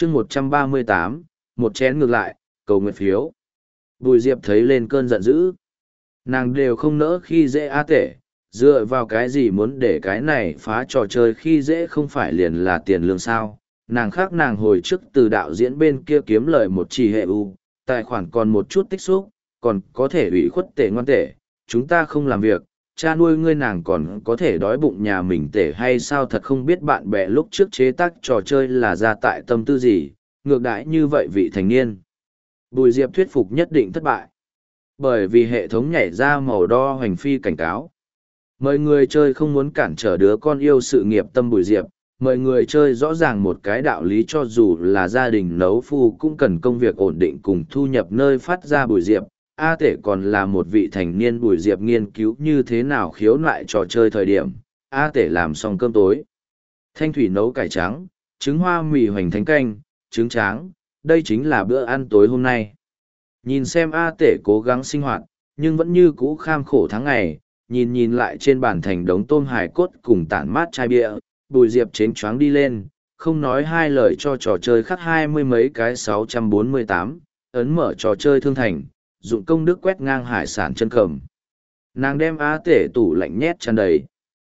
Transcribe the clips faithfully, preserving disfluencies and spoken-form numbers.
chương một trăm ba mươi tám, một chén ngược lại, cầu nguyện phiếu. Bùi Diệp thấy lên cơn giận dữ. Nàng đều không nỡ khi dễ A Tể, dựa vào cái gì muốn để cái này phá trò chơi khi dễ không phải liền là tiền lương sao. Nàng khác nàng hồi trước từ đạo diễn bên kia kiếm lời một chỉ hệ u, tài khoản còn một chút tích xúc, còn có thể ủy khuất tể ngoan tể, chúng ta không làm việc, cha nuôi ngươi nàng còn có thể đói bụng nhà mình tể hay sao, thật không biết bạn bè lúc trước chế tác trò chơi là ra tại tâm tư gì, ngược đãi như vậy vị thành niên. Bùi Diệp thuyết phục nhất định thất bại. Bởi vì hệ thống nhảy ra màu đo hoành phi cảnh cáo. Mời người chơi không muốn cản trở đứa con yêu sự nghiệp tâm Bùi Diệp, mời người chơi rõ ràng một cái đạo lý, cho dù là gia đình nấu phu cũng cần công việc ổn định cùng thu nhập nơi phát ra Bùi Diệp. A Tể còn là một vị thành niên. Bùi Diệp nghiên cứu như thế nào khiếu nại trò chơi thời điểm, A Tể làm xong cơm tối. Thanh thủy nấu cải trắng, trứng hoa mì hoành thánh canh, trứng tráng, đây chính là bữa ăn tối hôm nay. Nhìn xem A Tể cố gắng sinh hoạt, nhưng vẫn như cũ kham khổ tháng ngày, nhìn nhìn lại trên bàn thành đống tôm hài cốt cùng tản mát chai bia, Bùi Diệp chến choáng đi lên, không nói hai lời cho trò chơi khắc hai mươi mấy cái sáu trăm bốn mươi tám, ấn mở trò chơi thương thành, dụng công đức quét ngang hải sản chân cầm. Nàng đem A Tể tủ lạnh nhét tràn đầy.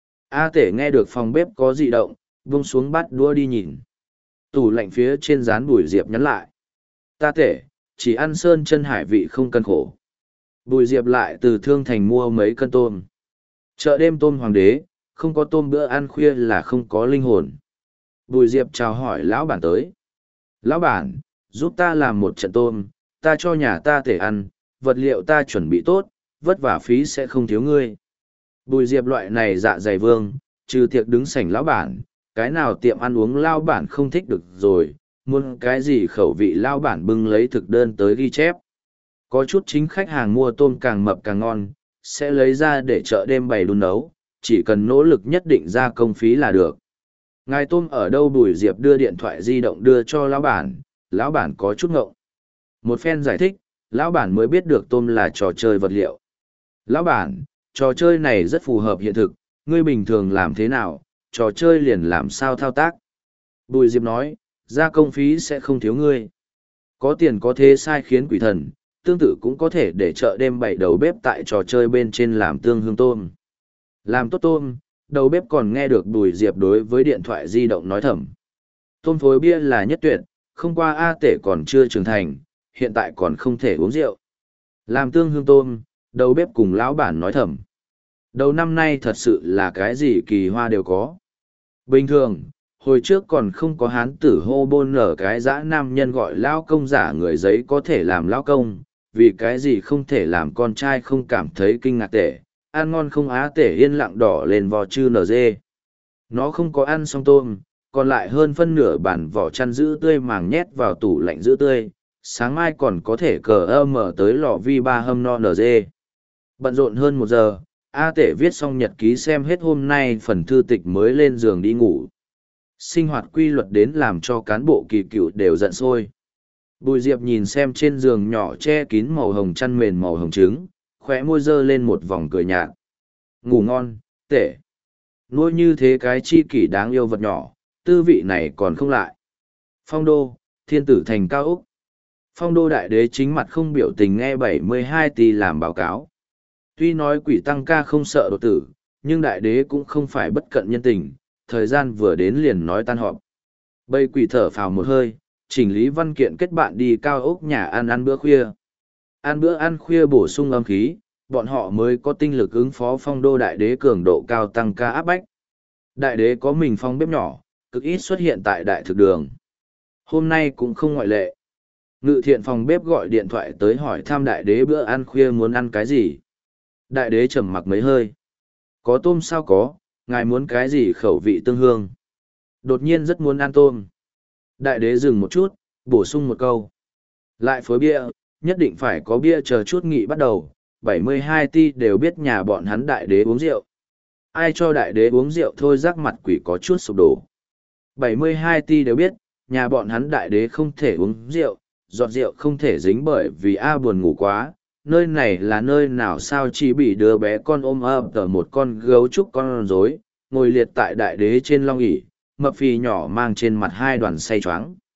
A Tể nghe được phòng bếp có dị động, vung xuống bát đũa đi nhìn. Tủ lạnh phía trên dán Bùi Diệp nhắn lại. Ta Tể, chỉ ăn sơn chân hải vị không cân khổ. Bùi Diệp lại từ thương thành mua mấy cân tôm. Chợ đêm tôm hoàng đế, không có tôm bữa ăn khuya là không có linh hồn. Bùi Diệp chào hỏi lão bản tới. Lão bản, giúp ta làm một trận tôm, ta cho nhà ta Tể ăn, vật liệu ta chuẩn bị tốt, vất vả phí sẽ không thiếu ngươi. Bùi Diệp loại này dạ dày vương, trừ tiệc đứng sảnh lão bản, cái nào tiệm ăn uống lão bản không thích được rồi, muốn cái gì khẩu vị lão bản bưng lấy thực đơn tới ghi chép. Có chút chính khách hàng mua tôm càng mập càng ngon, sẽ lấy ra để chợ đêm bày đun nấu, chỉ cần nỗ lực nhất định ra công phí là được. Ngài tôm ở đâu? Bùi Diệp đưa điện thoại di động đưa cho lão bản, lão bản có chút ngộng. Một phen giải thích, lão bản mới biết được tôm là trò chơi vật liệu. Lão bản, trò chơi này rất phù hợp hiện thực, ngươi bình thường làm thế nào, trò chơi liền làm sao thao tác. Bùi Diệp nói, ra công phí sẽ không thiếu ngươi. Có tiền có thế sai khiến quỷ thần, tương tự cũng có thể để chợ đêm bày đầu bếp tại trò chơi bên trên làm tương hương tôm. Làm tốt tôm, đầu bếp còn nghe được Bùi Diệp đối với điện thoại di động nói thầm. Tôm phối bia là nhất tuyệt, không qua A Tể còn chưa trưởng thành, hiện tại còn không thể uống rượu. Làm tương hương tôm, đầu bếp cùng lão bản nói thầm. Đầu năm nay thật sự là cái gì kỳ hoa đều có. Bình thường, hồi trước còn không có hán tử hô bôn nở cái dã nam nhân gọi lao công giả người giấy có thể làm lao công, vì cái gì không thể làm con trai không cảm thấy kinh ngạc. Tể, ăn ngon không? Á Tể yên lặng đỏ lên vò chư nở dê. Nó không có ăn xong tôm, còn lại hơn phân nửa bản vỏ chăn giữ tươi màng nhét vào tủ lạnh giữ tươi, sáng mai còn có thể cờ ơ mở tới lò vi ba hâm no nở dê. Bận rộn hơn một giờ, A Tể viết xong nhật ký, xem hết hôm nay phần thư tịch mới lên giường đi ngủ. Sinh hoạt quy luật đến làm cho cán bộ kỳ cựu đều giận sôi. Bùi Diệp nhìn xem trên giường nhỏ che kín màu hồng chăn mền màu hồng trứng, khóe môi dơ lên một vòng cười nhạt. Ngủ ngon, Tể. Nuôi như thế cái chi kỷ đáng yêu vật nhỏ, tư vị này còn không lại. Phong đô, thiên tử thành cao Úc. Phong đô đại đế chính mặt không biểu tình nghe bảy mươi hai tỷ làm báo cáo. Tuy nói quỷ tăng ca không sợ đột tử, nhưng đại đế cũng không phải bất cận nhân tình, thời gian vừa đến liền nói tan họp. Bầy quỷ thở phào một hơi, chỉnh lý văn kiện kết bạn đi cao ốc nhà ăn ăn bữa khuya. Ăn bữa ăn khuya bổ sung âm khí, bọn họ mới có tinh lực ứng phó phong đô đại đế cường độ cao tăng ca áp bách. Đại đế có mình phong bếp nhỏ, cực ít xuất hiện tại đại thực đường. Hôm nay cũng không ngoại lệ. Ngự thiện phòng bếp gọi điện thoại tới hỏi thăm đại đế bữa ăn khuya muốn ăn cái gì. Đại đế trầm mặc mấy hơi. Có tôm sao? Có, ngài muốn cái gì khẩu vị tương hương? Đột nhiên rất muốn ăn tôm. Đại đế dừng một chút, bổ sung một câu. Lại phối bia, nhất định phải có bia. Chờ chút nghị bắt đầu, bảy mươi hai ti đều biết nhà bọn hắn đại đế uống rượu. Ai cho đại đế uống rượu thôi rắc mặt quỷ có chút sụp đổ. bảy mươi hai ti đều biết, nhà bọn hắn đại đế không thể uống rượu, giọt rượu không thể dính bởi vì A buồn ngủ quá. Nơi này là nơi nào sao? Chỉ bị đứa bé con ôm ấp ở một con gấu trúc con rối, ngồi liệt tại đại đế trên long ỷ, mập phì nhỏ mang trên mặt hai đoàn say choáng.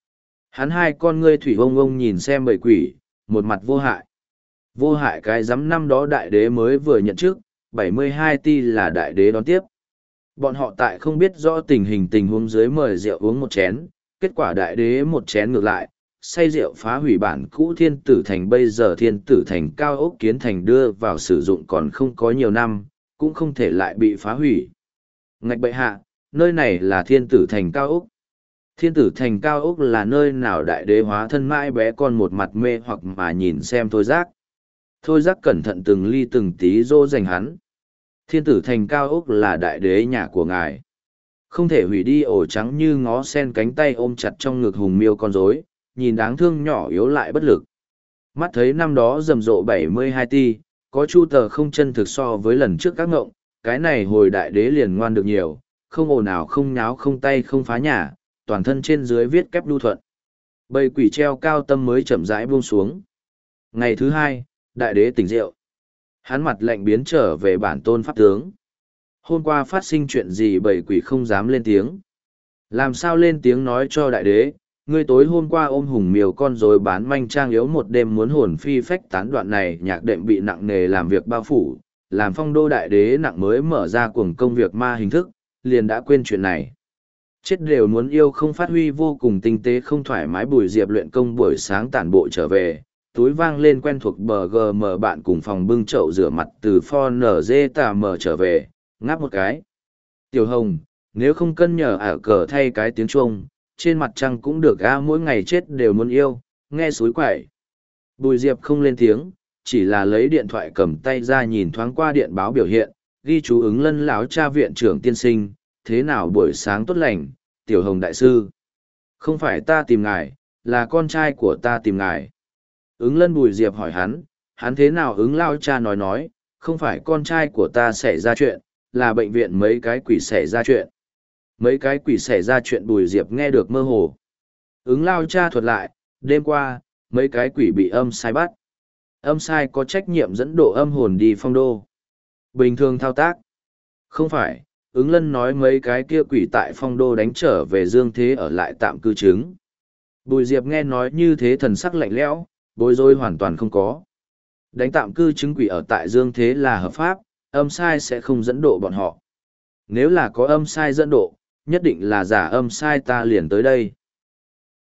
Hắn hai con ngươi thủy ông ông nhìn xem bầy quỷ, một mặt vô hại. Vô hại cái giám năm đó đại đế mới vừa nhận trước, bảy mươi hai ti là đại đế đón tiếp. Bọn họ tại không biết rõ tình hình tình huống dưới mời rượu uống một chén, kết quả đại đế một chén ngược lại, say rượu phá hủy bản cũ thiên tử thành, bây giờ thiên tử thành cao ốc kiến thành đưa vào sử dụng còn không có nhiều năm, cũng không thể lại bị phá hủy. Ngạch bệ hạ, nơi này là thiên tử thành cao ốc. Thiên tử thành cao ốc là nơi nào đại đế hóa thân mãi bé con một mặt mê hoặc mà nhìn xem thôi giác. Thôi giác cẩn thận từng ly từng tí dỗ dành hắn. Thiên tử thành cao ốc là đại đế nhà của ngài. Không thể hủy đi ổ trắng như ngó sen cánh tay ôm chặt trong ngực hùng miêu con rối, nhìn đáng thương nhỏ yếu lại bất lực. Mắt thấy năm đó rầm rộ bảy mươi hai ti, có chu tờ không chân thực so với lần trước các ngộng, cái này hồi đại đế liền ngoan được nhiều, không ồn ào không nháo không tay không phá nhà, toàn thân trên dưới viết kép lưu thuận. Bầy quỷ treo cao tâm mới chậm rãi buông xuống. Ngày thứ hai, đại đế tỉnh rượu. Hắn mặt lạnh biến trở về bản tôn pháp tướng. Hôm qua phát sinh chuyện gì bầy quỷ không dám lên tiếng. Làm sao lên tiếng nói cho đại đế, ngươi tối hôm qua ôm hùng miều con rồi bán manh trang yếu một đêm muốn hồn phi phách tán, đoạn này nhạc đệm bị nặng nề làm việc bao phủ, làm phong đô đại đế nặng mới mở ra cuồng công việc ma hình thức, liền đã quên chuyện này. Chết đều muốn yêu không phát huy vô cùng tinh tế không thoải mái. Bùi Diệp luyện công buổi sáng tản bộ trở về, túi vang lên quen thuộc bờ gờ mờ bạn cùng phòng bưng chậu rửa mặt từ pho nở dê tà mờ trở về, ngáp một cái. Tiểu Hồng, nếu không cân nhờ ở cờ thay cái tiếng chuông, trên mặt trăng cũng được a, mỗi ngày chết đều muốn yêu, nghe suối quậy. Bùi Diệp không lên tiếng, chỉ là lấy điện thoại cầm tay ra nhìn thoáng qua điện báo biểu hiện, ghi chú ứng Lân lão cha viện trưởng tiên sinh, thế nào buổi sáng tốt lành, Tiểu Hồng đại sư. Không phải ta tìm ngài, là con trai của ta tìm ngài. Ứng Lân Bùi Diệp hỏi hắn, hắn thế nào ứng lao cha nói nói, không phải con trai của ta xảy ra chuyện, là bệnh viện mấy cái quỷ xảy ra chuyện. Mấy cái quỷ xảy ra chuyện Bùi Diệp nghe được mơ hồ. Ứng lao cha thuật lại, đêm qua, mấy cái quỷ bị âm sai bắt. Âm sai có trách nhiệm dẫn độ âm hồn đi phong đô. Bình thường thao tác. Không phải, ứng Lân nói mấy cái kia quỷ tại phong đô đánh trở về dương thế ở lại tạm cư chứng. Bùi Diệp nghe nói như thế thần sắc lạnh lẽo, bối rối hoàn toàn không có. Đánh tạm cư chứng quỷ ở tại dương thế là hợp pháp, âm sai sẽ không dẫn độ bọn họ. Nếu là có âm sai dẫn độ, nhất định là giả âm sai ta liền tới đây.